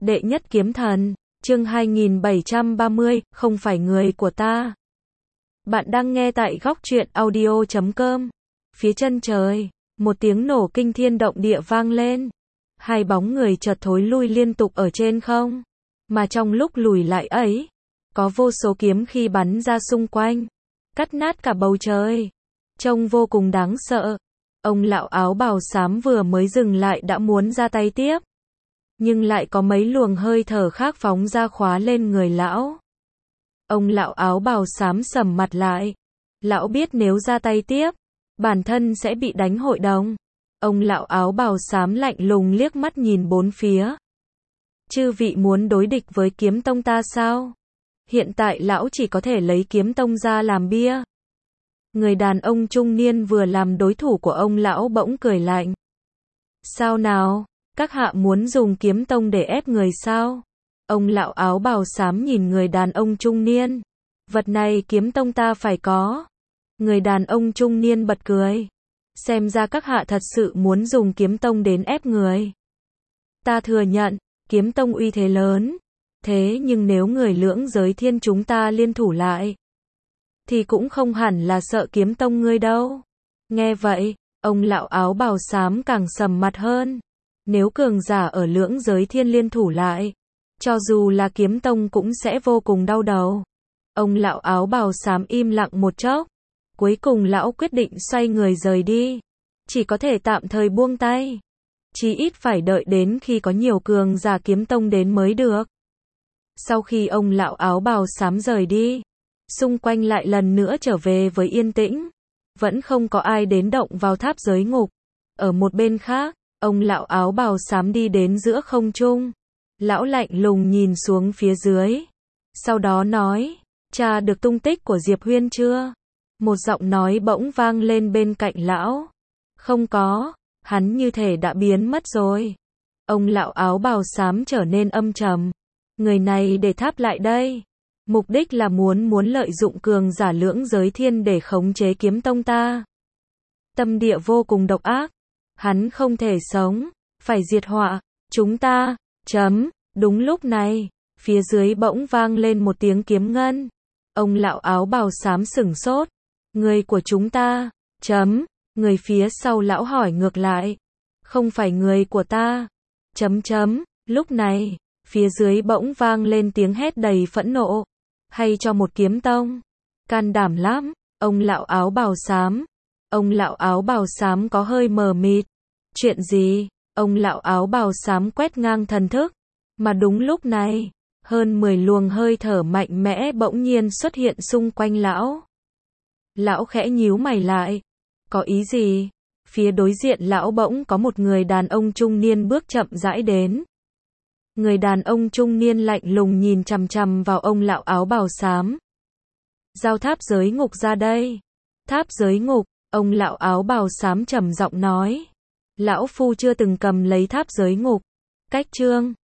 Đệ nhất kiếm thần, chương 2730, không phải người của ta. Bạn đang nghe tại góc truyện audio.com. Phía chân trời, một tiếng nổ kinh thiên động địa vang lên. Hai bóng người chợt thối lui liên tục ở trên không. Mà trong lúc lùi lại ấy, có vô số kiếm khí bắn ra xung quanh, cắt nát cả bầu trời. Trông vô cùng đáng sợ. Ông lão áo bào xám vừa mới dừng lại đã muốn ra tay tiếp. Nhưng lại có mấy luồng hơi thở khác phóng ra khóa lên người lão. Ông lão áo bào xám sầm mặt lại. Lão biết nếu ra tay tiếp, bản thân sẽ bị đánh hội đồng. Ông lão áo bào xám lạnh lùng liếc mắt nhìn bốn phía. Chư vị muốn đối địch với kiếm tông ta sao? Hiện tại lão chỉ có thể lấy kiếm tông ra làm bia. Người đàn ông trung niên vừa làm đối thủ của ông lão bỗng cười lạnh. Sao nào? Các hạ muốn dùng kiếm tông để ép người sao? Ông lão áo bào xám nhìn người đàn ông trung niên. Vật này kiếm tông ta phải có. Người đàn ông trung niên bật cười. Xem ra các hạ thật sự muốn dùng kiếm tông đến ép người. Ta thừa nhận, kiếm tông uy thế lớn. Thế nhưng nếu người lưỡng giới thiên chúng ta liên thủ lại, thì cũng không hẳn là sợ kiếm tông ngươi đâu. Nghe vậy, ông lão áo bào xám càng sầm mặt hơn. Nếu cường giả ở lưỡng giới thiên liên thủ lại, cho dù là kiếm tông cũng sẽ vô cùng đau đầu. Ông lão áo bào xám im lặng một chốc. Cuối cùng lão quyết định xoay người rời đi. Chỉ có thể tạm thời buông tay. Chí ít phải đợi đến khi có nhiều cường giả kiếm tông đến mới được. Sau khi ông lão áo bào xám rời đi, xung quanh lại lần nữa trở về với yên tĩnh. Vẫn không có ai đến động vào tháp giới ngục. Ở một bên khác, ông lão áo bào xám đi đến giữa không trung. Lão lạnh lùng nhìn xuống phía dưới. Sau đó nói, tra được tung tích của Diệp Huyên chưa? Một giọng nói bỗng vang lên bên cạnh lão. Không có, hắn như thể đã biến mất rồi. Ông lão áo bào xám trở nên âm trầm. Người này để tháp lại đây. Mục đích là muốn lợi dụng cường giả lưỡng giới thiên để khống chế kiếm tông ta. Tâm địa vô cùng độc ác. Hắn không thể sống, phải diệt họa, chúng ta, Đúng lúc này, phía dưới bỗng vang lên một tiếng kiếm ngân. Ông lão áo bào xám sửng sốt. Người của chúng ta, Người phía sau lão hỏi ngược lại. Không phải người của ta, Lúc này, phía dưới bỗng vang lên tiếng hét đầy phẫn nộ. Hay cho một kiếm tông. Can đảm lắm, ông lão áo bào xám. Ông lão áo bào xám có hơi mờ mịt. Chuyện gì? Ông lão áo bào xám quét ngang thần thức. Mà đúng lúc này, hơn 10 luồng hơi thở mạnh mẽ bỗng nhiên xuất hiện xung quanh lão. Lão khẽ nhíu mày lại. Có ý gì? Phía đối diện lão bỗng có một người đàn ông trung niên bước chậm rãi đến. Người đàn ông trung niên lạnh lùng nhìn chằm chằm vào ông lão áo bào xám. Giao tháp giới ngục ra đây. Tháp giới ngục, ông lão áo bào xám trầm giọng nói. Lão phu chưa từng cầm lấy tháp giới ngục. Cách chương